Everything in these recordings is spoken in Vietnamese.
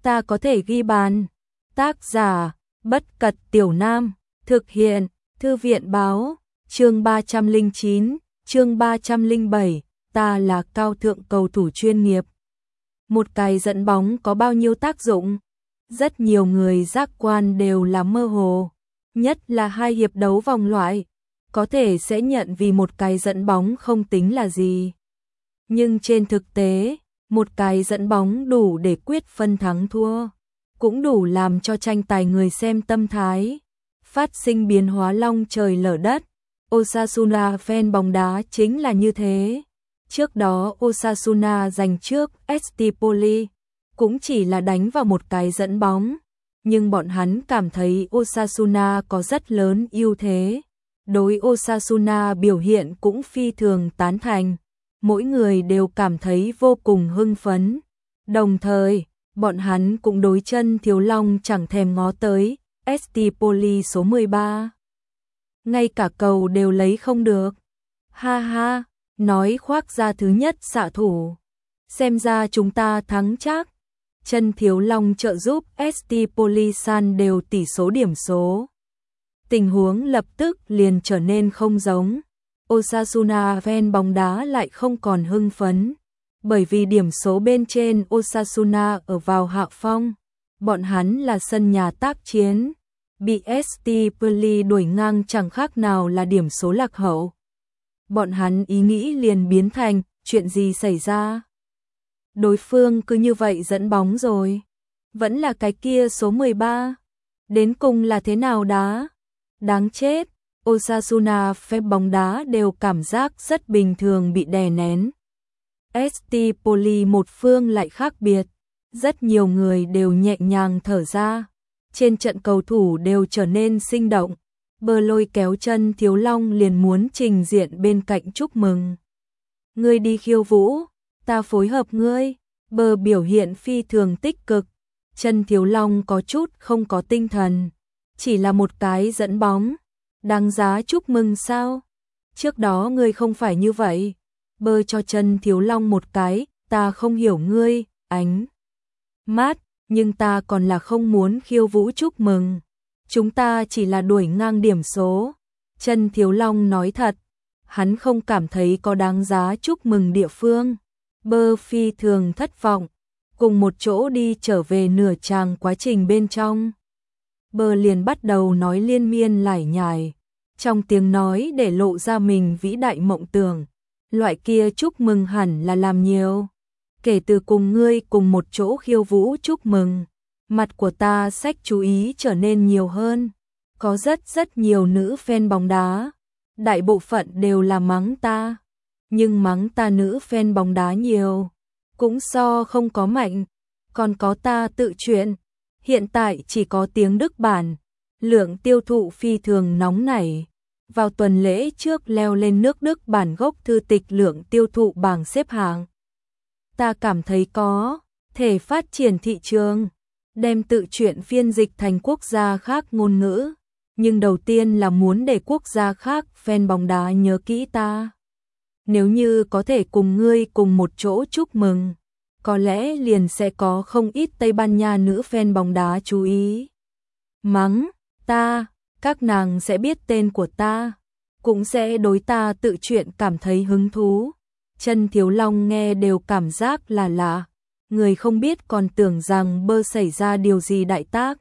ta có thể ghi bàn. Tác giả, Bất Cật Tiểu Nam, thực hiện, Thư viện báo, chương 309, chương 307, ta là cao thượng cầu thủ chuyên nghiệp. Một cái dẫn bóng có bao nhiêu tác dụng? Rất nhiều người giác quan đều là mơ hồ, nhất là 2 hiệp đấu vòng loại, có thể sẽ nhận vì một cái dẫn bóng không tính là gì. Nhưng trên thực tế, một cái dẫn bóng đủ để quyết phân thắng thua, cũng đủ làm cho tranh tài người xem tâm thái phát sinh biến hóa long trời lở đất. Osasuna fan bóng đá chính là như thế. Trước đó Osasuna giành trước Estipoli, cũng chỉ là đánh vào một cái dẫn bóng, nhưng bọn hắn cảm thấy Osasuna có rất lớn ưu thế. Đối Osasuna biểu hiện cũng phi thường tán thành, mỗi người đều cảm thấy vô cùng hưng phấn. Đồng thời, bọn hắn cũng đối Chân Thiếu Long chẳng thèm ngó tới, Estipoli số 13. Ngay cả cầu đều lấy không được. Ha ha, nói khoác ra thứ nhất xạ thủ. Xem ra chúng ta thắng chắc. Chân Thiếu Long trợ giúp Estipoli san đều tỷ số điểm số. Tình huống lập tức liền trở nên không giống. Osasuna fan bóng đá lại không còn hưng phấn, bởi vì điểm số bên trên Osasuna ở vào hạ phong. Bọn hắn là sân nhà tác chiến, bị Estipoli đuổi ngang chẳng khác nào là điểm số lạc hậu. Bọn hắn ý nghĩ liền biến thành, chuyện gì xảy ra? Đối phương cứ như vậy dẫn bóng rồi. Vẫn là cái kia số 13. Đến cùng là thế nào đá? Đáng chết, Osasuna fan bóng đá đều cảm giác rất bình thường bị đè nén. Estipoli một phương lại khác biệt. Rất nhiều người đều nhẹ nhàng thở ra. Trên trận cầu thủ đều trở nên sinh động. Bơ lôi kéo Chân Thiếu Long liền muốn trình diện bên cạnh chúc mừng. Ngươi đi khiêu vũ, ta phối hợp ngươi. Bơ biểu hiện phi thường tích cực. Chân Thiếu Long có chút không có tinh thần. Chỉ là một cái dẫn bóng, đáng giá chúc mừng sao? Trước đó ngươi không phải như vậy. Bơ cho Chân Thiếu Long một cái, ta không hiểu ngươi, ánh mát, nhưng ta còn là không muốn khiêu vũ chúc mừng. Chúng ta chỉ là đuổi ngang điểm số. Chân Thiếu Long nói thật, hắn không cảm thấy có đáng giá chúc mừng địa phương. Bơ phi thường thất vọng, cùng một chỗ đi trở về nửa chàng quá trình bên trong. Bơ liền bắt đầu nói liên miên lải nhải, trong tiếng nói để lộ ra mình vĩ đại mộng tưởng. Loại kia chúc mừng hẳn là làm nhiều. Kể từ cùng ngươi cùng một chỗ khiêu vũ chúc mừng, mặt của ta sách chú ý trở nên nhiều hơn. Có rất nhiều nữ fan bóng đá, đại bộ phận đều là mắng ta. Nhưng mắng ta nữ fan bóng đá nhiều, cũng so không có mạnh. Còn có ta tự truyện, hiện tại chỉ có tiếng Đức bản, lượng tiêu thụ phi thường nóng nảy. Vào tuần lễ trước leo lên nước Đức bản gốc thư tịch lượng tiêu thụ bảng xếp hạng. Ta cảm thấy có thể phát triển thị trường, đem tự truyện phiên dịch thành quốc gia khác ngôn ngữ. Nhưng đầu tiên là muốn để quốc gia khác fan bóng đá nhớ kỹ ta. Nếu như có thể cùng ngươi cùng một chỗ chúc mừng, có lẽ liền sẽ có không ít Tây Ban Nha nữ fan bóng đá chú ý. Mắng ta, các nàng sẽ biết tên của ta, cũng sẽ đối ta tự truyện cảm thấy hứng thú. Chân Thiếu Long nghe đều cảm giác là lạ, người không biết còn tưởng rằng Bơ xảy ra điều gì đại tác.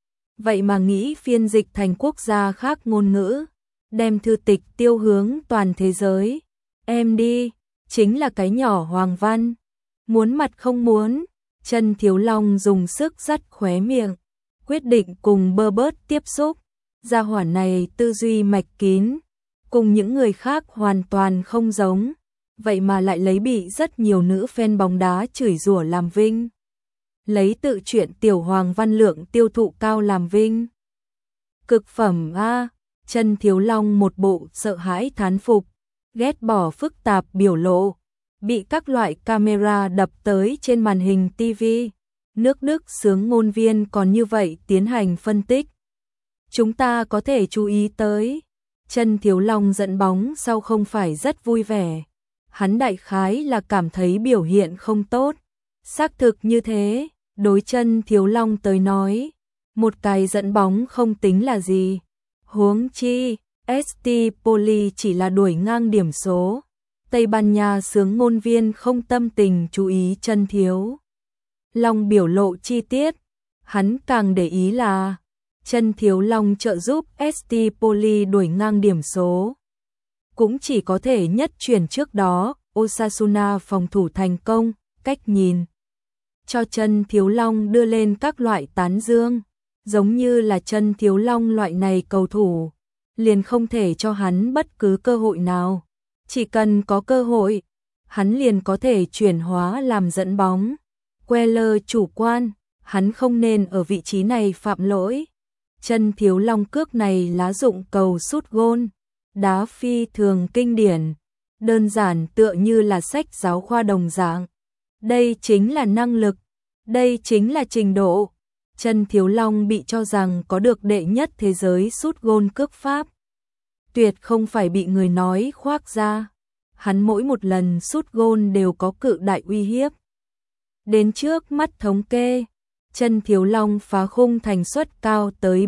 Vậy mà nghĩ phiên dịch thành quốc gia khác ngôn ngữ, đem thư tịch tiêu hướng toàn thế giới. Em đi, chính là cái nhỏ Hoàng Văn. Muốn mặt không muốn, Chân Thiếu Long dùng sức dắt khóe miệng, quyết định cùng Bơ bớt tiếp xúc. Gia hỏa này tư duy mạch kín, cùng những người khác hoàn toàn không giống, vậy mà lại lấy bị rất nhiều nữ fan bóng đá chửi rủa làm vinh. Lấy tự truyện tiểu Hoàng Văn lượng tiêu thụ cao làm vinh. Cực phẩm a. Chân Thiếu Long một bộ sợ hãi thán phục, ghét bỏ phức tạp biểu lộ, bị các loại camera đập tới trên màn hình TV. Nước Đức xướng ngôn viên còn như vậy tiến hành phân tích. Chúng ta có thể chú ý tới, Chân Thiếu Long dẫn bóng sau không phải rất vui vẻ. Hắn đại khái là cảm thấy biểu hiện không tốt. Xác thực như thế, Đối chân Thiếu Long tới nói, một cái dẫn bóng không tính là gì. Huống chi, ST Poli chỉ là đuổi ngang điểm số. Tây Ban Nha xướng ngôn viên không tâm tình chú ý chân Thiếu Long biểu lộ chi tiết. Hắn càng để ý là chân Thiếu Long trợ giúp ST Poli đuổi ngang điểm số. Cũng chỉ có thể nhất chuyển trước đó, Osasuna phòng thủ thành công, cách nhìn cho chân Thiếu Long đưa lên các loại tán dương, giống như là chân Thiếu Long loại này cầu thủ, liền không thể cho hắn bất cứ cơ hội nào. Chỉ cần có cơ hội, hắn liền có thể chuyển hóa làm dẫn bóng. Queller chủ quan, hắn không nên ở vị trí này phạm lỗi. Chân Thiếu Long cước này lá dụng cầu sút gôn, đá phi thường kinh điển, đơn giản tựa như là sách giáo khoa đồng dạng. Đây chính là năng lực, đây chính là trình độ. Chân Thiếu Long bị cho rằng có được đệ nhất thế giới sút gôn cước pháp. Tuyệt không phải bị người nói khoác ra. Hắn mỗi một lần sút gôn đều có cự đại uy hiếp. Đến trước mắt thống kê, chân Thiếu Long phá khung thành suất cao tới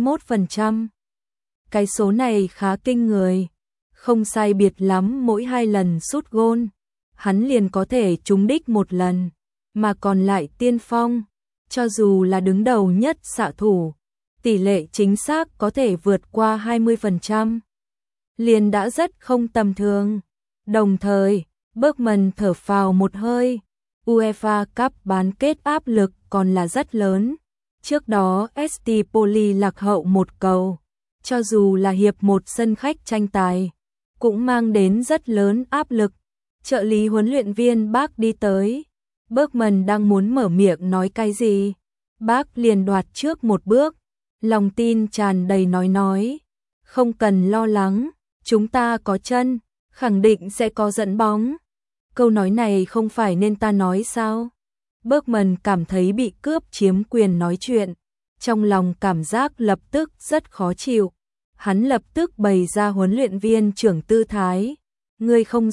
41%. Cái số này khá kinh người, không sai biệt lắm mỗi 2 lần sút gôn, hắn liền có thể trúng đích 1 lần, mà còn lại tiên phong, cho dù là đứng đầu nhất xạ thủ, tỷ lệ chính xác có thể vượt qua 20%, liền đã rất không tầm thường. Đồng thời, Bergman thở phào một hơi, UEFA Cup bán kết áp lực còn là rất lớn. Trước đó ST Poli lạc hậu 1 cầu, cho dù là hiệp 1 sân khách tranh tài, cũng mang đến rất lớn áp lực. Trợ lý huấn luyện viên Bác đi tới, Bergman đang muốn mở miệng nói cái gì, Bác liền đoạt trước một bước, lòng tin tràn đầy nói, không cần lo lắng, chúng ta có chân, khẳng định sẽ có dẫn bóng. Câu nói này không phải nên ta nói sao? Bergman cảm thấy bị cướp chiếm quyền nói chuyện, trong lòng cảm giác lập tức rất khó chịu. Hắn lập tức bày ra huấn luyện viên trưởng tư thái. Ngươi không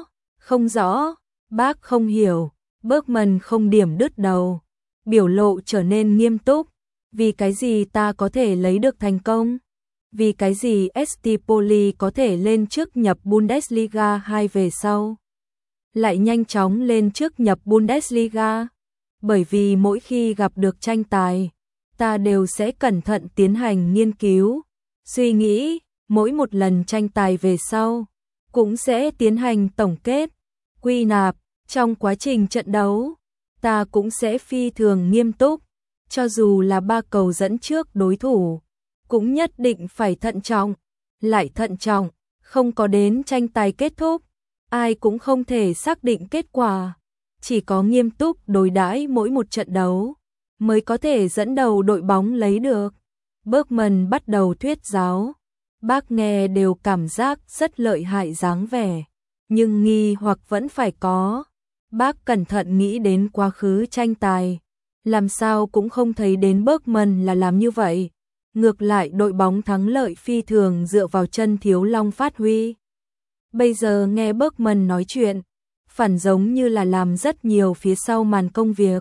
rõ, bác không hiểu. Bergman không điểm đứt đầu, biểu lộ trở nên nghiêm túc. Vì cái gì ta có thể lấy được thành công? Vì cái gì ST Poli có thể lên trước nhập Bundesliga 2 về sau? Lại nhanh chóng lên trước nhập Bundesliga? Bởi vì mỗi khi gặp được tranh tài, ta đều sẽ cẩn thận tiến hành nghiên cứu, suy nghĩ, mỗi một lần tranh tài về sau, cũng sẽ tiến hành tổng kết, quy nạp. Trong quá trình trận đấu, ta cũng sẽ phi thường nghiêm túc, cho dù là 3 cầu dẫn trước đối thủ, cũng nhất định phải thận trọng, lại thận trọng, không có đến tranh tài kết thúc, ai cũng không thể xác định kết quả, chỉ có nghiêm túc đối đãi mỗi một trận đấu, mới có thể dẫn đầu đội bóng lấy được. Bergman bắt đầu thuyết giáo, bác nghe đều cảm giác rất lợi hại dáng vẻ, nhưng nghi hoặc vẫn phải có. Bác cẩn thận nghĩ đến quá khứ tranh tài, làm sao cũng không thấy đến Bergman là làm như vậy. Ngược lại đội bóng thắng lợi phi thường dựa vào chân Thiếu Long phát huy. Bây giờ nghe Bergman nói chuyện, phản giống như là làm rất nhiều phía sau màn công việc.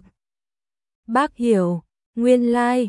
Bác hiểu, nguyên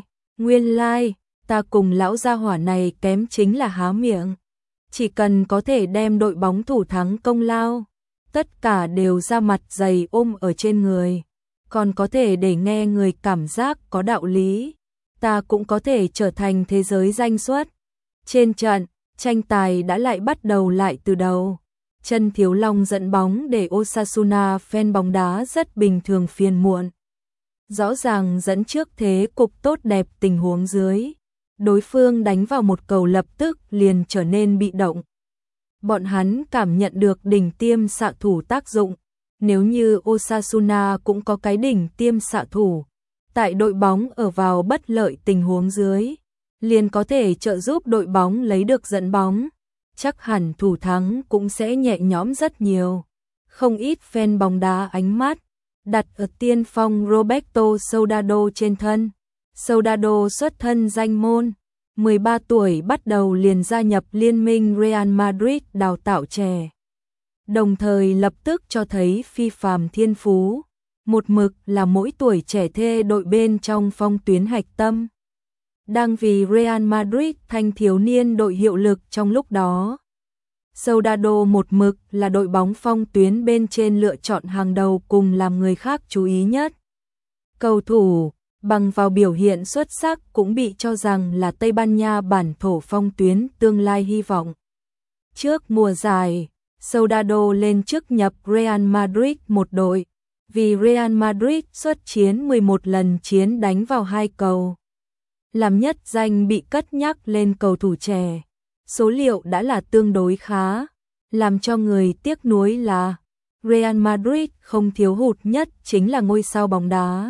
lai, ta cùng lão gia hỏa này kém chính là há miệng. Chỉ cần có thể đem đội bóng thủ thắng công lao, tất cả đều ra mặt dày ôm ở trên người, còn có thể để nghe người cảm giác có đạo lý, ta cũng có thể trở thành thế giới danh xuất. Trên trận, tranh tài đã lại bắt đầu lại từ đầu. Chân Thiếu Long dẫn bóng để Osasuna fan bóng đá rất bình thường phiền muộn. Rõ ràng dẫn trước thế cục tốt đẹp tình huống dưới, đối phương đánh vào một cầu lập tức liền trở nên bị động. Bọn hắn cảm nhận được đỉnh tiêm xạ thủ tác dụng, nếu như Osasuna cũng có cái đỉnh tiêm xạ thủ, tại đội bóng ở vào bất lợi tình huống dưới, liền có thể trợ giúp đội bóng lấy được dẫn bóng, chắc hẳn thủ thắng cũng sẽ nhẹ nhõm rất nhiều. Không ít fan bóng đá ánh mắt đặt ở tiên phong Roberto Soldado trên thân. Soldado xuất thân danh môn, 13 tuổi bắt đầu liền gia nhập liên minh Real Madrid đào tạo trẻ. Đồng thời lập tức cho thấy phi phàm thiên phú. một mực là mỗi tuổi trẻ thê đội bên trong phong tuyến hạch tâm. Đang vì Real Madrid thanh thiếu niên đội hiệu lực trong lúc đó. Soldado một mực là đội bóng phong tuyến bên trên lựa chọn hàng đầu cùng làm người khác chú ý nhất. Cầu thủ bằng vào biểu hiện xuất sắc cũng bị cho rằng là Tây Ban Nha bản thổ phong tuyến tương lai hy vọng. Trước mùa giải, Soldado lên chức nhập Real Madrid một đội, vì Real Madrid xuất chiến 11 lần chiến đánh vào 2 cầu. Làm nhất danh bị cất nhắc lên cầu thủ trẻ. Số liệu đã là tương đối khá, làm cho người tiếc nuối là Real Madrid không thiếu hụt nhất chính là ngôi sao bóng đá.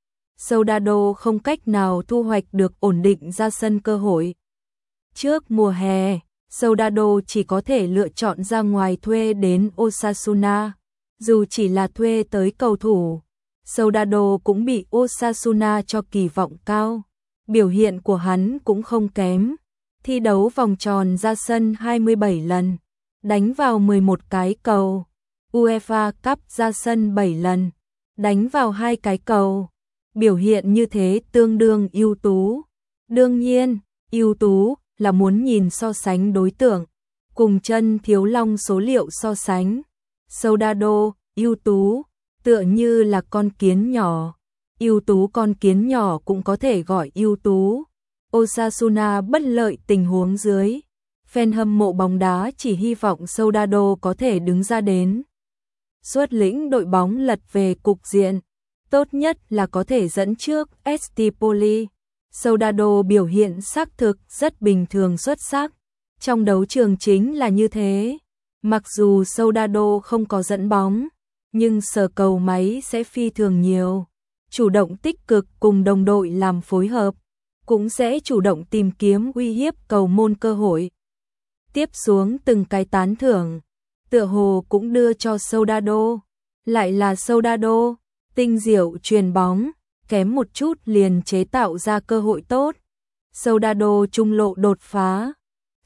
Soldado không cách nào thu hoạch được ổn định ra sân cơ hội. Trước mùa hè, Soldado chỉ có thể lựa chọn ra ngoài thuê đến Osasuna. Dù chỉ là thuê tới cầu thủ, Soldado cũng bị Osasuna cho kỳ vọng cao. Biểu hiện của hắn cũng không kém. Thi đấu vòng tròn ra sân 27 lần, đánh vào 11 cái cầu. UEFA Cup ra sân 7 lần, đánh vào 2 cái cầu. Biểu hiện như thế tương đương ưu tú. Đương nhiên, ưu tú là muốn nhìn so sánh đối tượng, cùng Chân Thiếu Long số liệu so sánh. Soldado, ưu tú, tựa như là con kiến nhỏ. Ưu tú con kiến nhỏ cũng có thể gọi ưu tú. Osasuna bất lợi tình huống dưới. Fan hâm mộ bóng đá chỉ hy vọng Soldado có thể đứng ra đến xuất lĩnh đội bóng lật về cục diện. Tốt nhất là có thể dẫn trước Estipoli. Soldado biểu hiện xác thực rất bình thường xuất sắc. Trong đấu trường chính là như thế. Mặc dù Soldado không có dẫn bóng, nhưng sờ cầu máy sẽ phi thường nhiều. Chủ động tích cực cùng đồng đội làm phối hợp, cũng sẽ chủ động tìm kiếm uy hiếp cầu môn cơ hội. Tiếp xuống từng cái tán thưởng, tựa hồ cũng đưa cho Soldado. Lại là Soldado, tinh diệu chuyền bóng, kém một chút liền chế tạo ra cơ hội tốt. Soldado trung lộ đột phá.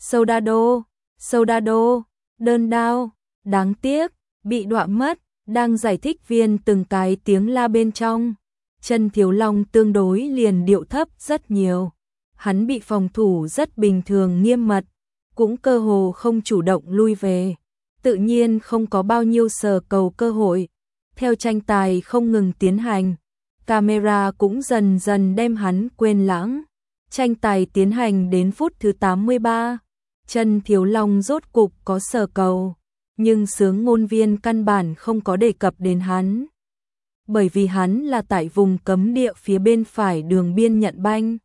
Soldado, đơn đao, đáng tiếc, bị đọa mất, đang giải thích viên từng cái tiếng la bên trong. Chân Thiếu Long tương đối liền điệu thấp rất nhiều. Hắn bị phòng thủ rất bình thường nghiêm mật, cũng cơ hồ không chủ động lui về. Tự nhiên không có bao nhiêu sờ cầu cơ hội. Theo tranh tài không ngừng tiến hành, camera cũng dần dần đem hắn quên lãng. Tranh tài tiến hành đến phút thứ 83. Chân Thiếu Long rốt cục có sờ cầu, nhưng xướng ngôn viên căn bản không có đề cập đến hắn. Bởi vì hắn là tại vùng cấm địa phía bên phải đường biên nhận banh.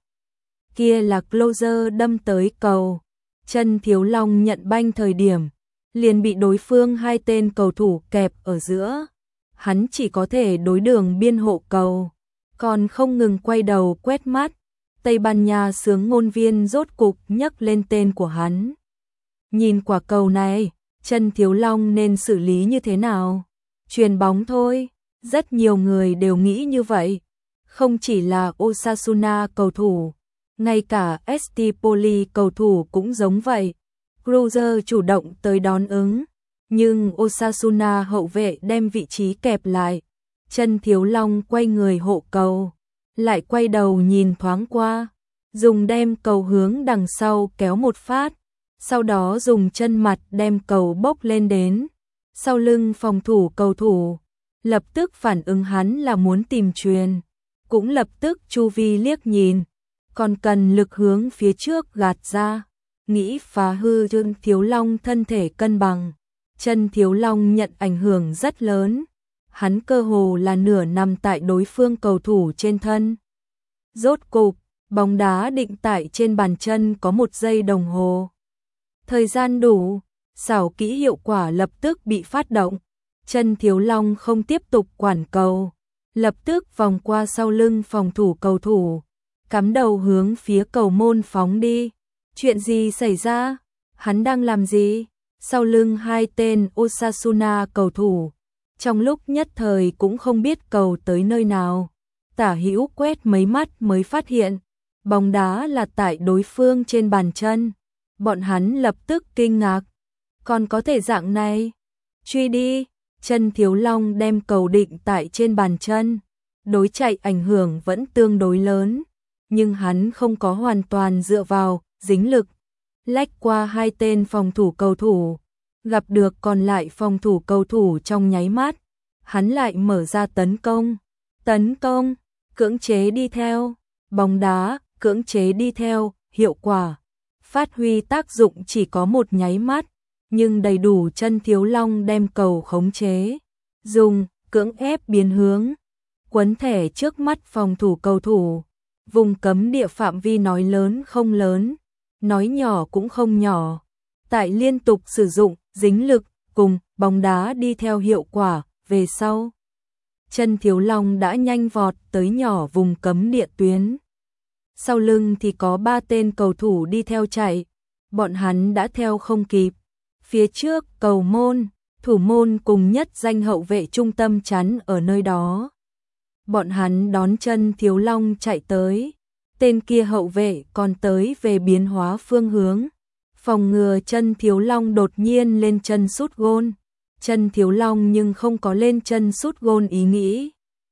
Kia là Closer đâm tới cầu. Chân Thiếu Long nhận banh thời điểm, liền bị đối phương hai tên cầu thủ kẹp ở giữa. Hắn chỉ có thể đối đường biên hộ cầu, còn không ngừng quay đầu quét mắt. Tây Ban Nha xướng ngôn viên rốt cục nhắc lên tên của hắn. Nhìn quả cầu này, Chân Thiếu Long nên xử lý như thế nào? Chuyền bóng thôi. Rất nhiều người đều nghĩ như vậy. Không chỉ là Osasuna cầu thủ, ngay cả Estipoli cầu thủ cũng giống vậy. Cruzer chủ động tới đón ứng, nhưng Osasuna hậu vệ đem vị trí kẹp lại. Chân Thiếu Long quay người hộ cầu, lại quay đầu nhìn thoáng qua, dùng đem cầu hướng đằng sau kéo một phát, sau đó dùng chân mặt đem cầu bốc lên đến sau lưng phòng thủ cầu thủ. Lập tức phản ứng hắn là muốn tìm chuyền, cũng lập tức chu vi liếc nhìn, còn cần lực hướng phía trước gạt ra, nghĩ phá hư Chân Thiếu Long thân thể cân bằng. Chân Thiếu Long nhận ảnh hưởng rất lớn, hắn cơ hồ là nửa nằm tại đối phương cầu thủ trên thân. Rốt cục, bóng đá định tại trên bàn chân có 1 giây đồng hồ. Thời gian đủ, xảo kỹ hiệu quả lập tức bị phát động. Chân Thiếu Long không tiếp tục quản cầu, lập tức vòng qua sau lưng phòng thủ cầu thủ, cắm đầu hướng phía cầu môn phóng đi. Chuyện gì xảy ra? Hắn đang làm gì? Sau lưng hai tên Osasuna cầu thủ, trong lúc nhất thời cũng không biết cầu tới nơi nào. Tả hữu quét mấy mắt mới phát hiện, bóng đá là tại đối phương trên bàn chân. Bọn hắn lập tức kinh ngạc. Còn có thể dạng này? Truy đi! Chân Thiếu Long đem cầu định tại trên bàn chân, đối chạy ảnh hưởng vẫn tương đối lớn, nhưng hắn không có hoàn toàn dựa vào dính lực, lách qua hai tên phòng thủ cầu thủ, gặp được còn lại phòng thủ cầu thủ trong nháy mắt, hắn lại mở ra tấn công, cưỡng chế đi theo, bóng đá, cưỡng chế đi theo, hiệu quả phát huy tác dụng chỉ có một nháy mắt, nhưng đầy đủ. Chân Thiếu Long đem cầu khống chế, dùng cưỡng ép biến hướng, quấn thẻ trước mắt phòng thủ cầu thủ, vùng cấm địa phạm vi nói lớn không lớn, nói nhỏ cũng không nhỏ. Tại liên tục sử dụng dính lực cùng bóng đá đi theo hiệu quả về sau, Chân Thiếu Long đã nhanh vọt tới nhỏ vùng cấm địa tuyến. Sau lưng thì có 3 tên cầu thủ đi theo chạy, bọn hắn đã theo không kịp. Phía trước cầu môn, thủ môn cùng nhất danh hậu vệ trung tâm chắn ở nơi đó. Bọn hắn đón Chân Thiếu Long chạy tới, tên kia hậu vệ còn tới về biến hóa phương hướng, phòng ngừa Chân Thiếu Long đột nhiên lên chân sút gôn. Chân Thiếu Long nhưng không có lên chân sút gôn ý nghĩ.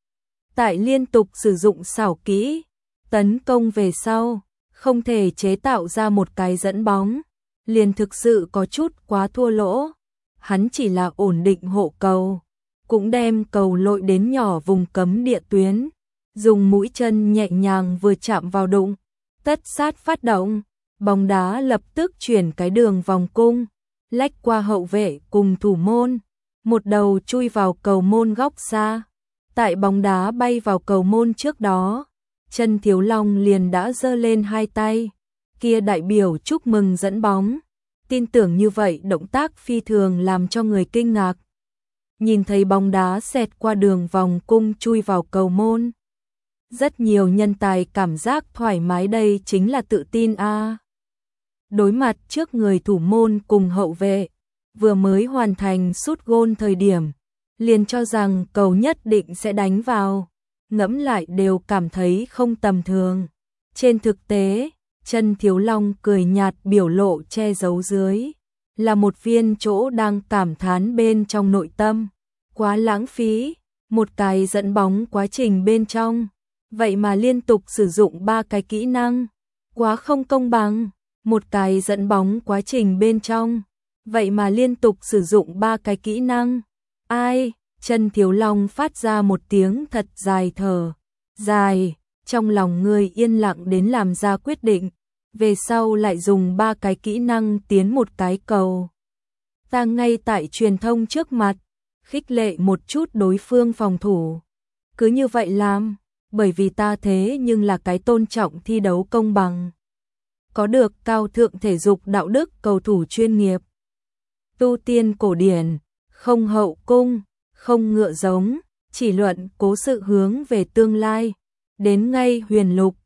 Tại liên tục sử dụng xảo kỹ, tấn công về sau, không thể chế tạo ra một cái dẫn bóng, liền thực sự có chút quá thua lỗ. Hắn chỉ là ổn định hộ cầu, cũng đem cầu lội đến nhỏ vùng cấm địa tuyến, dùng mũi chân nhẹ nhàng vừa chạm vào đụng, tất sát phát động, bóng đá lập tức chuyển cái đường vòng cung, lách qua hậu vệ cùng thủ môn, một đầu chui vào cầu môn góc xa. Tại bóng đá bay vào cầu môn trước đó, Chân Thiếu Long liền đã giơ lên hai tay, kia đại biểu chúc mừng dẫn bóng. Tin tưởng như vậy động tác phi thường làm cho người kinh ngạc. Nhìn thấy bóng đá xẹt qua đường vòng cung chui vào cầu môn, rất nhiều nhân tài cảm giác thoải mái, đây chính là tự tin a. Đối mặt trước người thủ môn cùng hậu vệ, vừa mới hoàn thành sút gôn thời điểm, liền cho rằng cầu nhất định sẽ đánh vào, ngẫm lại đều cảm thấy không tầm thường. Trên thực tế, Chân Thiếu Long cười nhạt, biểu lộ che giấu dưới là một viên chỗ đang cảm thán bên trong nội tâm. Quá lãng phí, một cái dẫn bóng quá trình bên trong, vậy mà liên tục sử dụng 3 cái kỹ năng, quá không công bằng. Một cái dẫn bóng quá trình bên trong, vậy mà liên tục sử dụng 3 cái kỹ năng. Ai? Chân Thiếu Long phát ra một tiếng thật dài thở dài, trong lòng người yên lặng đến làm ra quyết định, về sau lại dùng 3 cái kỹ năng tiến một cái cầu. Ta ngay tại truyền thông trước mặt, khích lệ một chút đối phương phòng thủ. Cứ như vậy làm, bởi vì ta thế nhưng là cái tôn trọng thi đấu công bằng. Có được cao thượng thể dục đạo đức cầu thủ chuyên nghiệp. Tu tiên cổ điển, không hậu cung, không ngựa giống, chỉ luận cố sự hướng về tương lai. Đến ngay huyền lục,